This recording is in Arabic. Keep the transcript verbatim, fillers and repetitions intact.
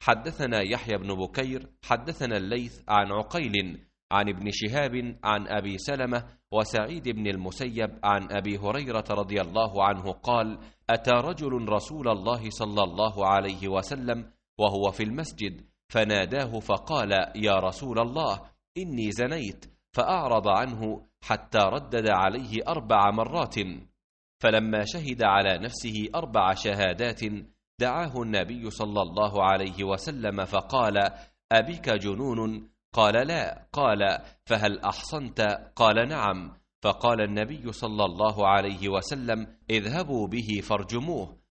حدثنا يحيى بن بكير حدثنا الليث عن عقيل عن ابن شهاب عن أبي سلمة وسعيد بن المسيب عن أبي هريرة رضي الله عنه قال: أتى رجل رسول الله صلى الله عليه وسلم وهو في المسجد فناداه فقال: يا رسول الله إني زنيت، فأعرض عنه حتى ردد عليه أربع مرات، فلما شهد على نفسه أربع شهادات دعاه النبي صلى الله عليه وسلم فقال: أبك جنون؟ قال: لا. قال: فهل أحصنت؟ قال: نعم. فقال النبي صلى الله عليه وسلم: اذهبوا به فارجموه.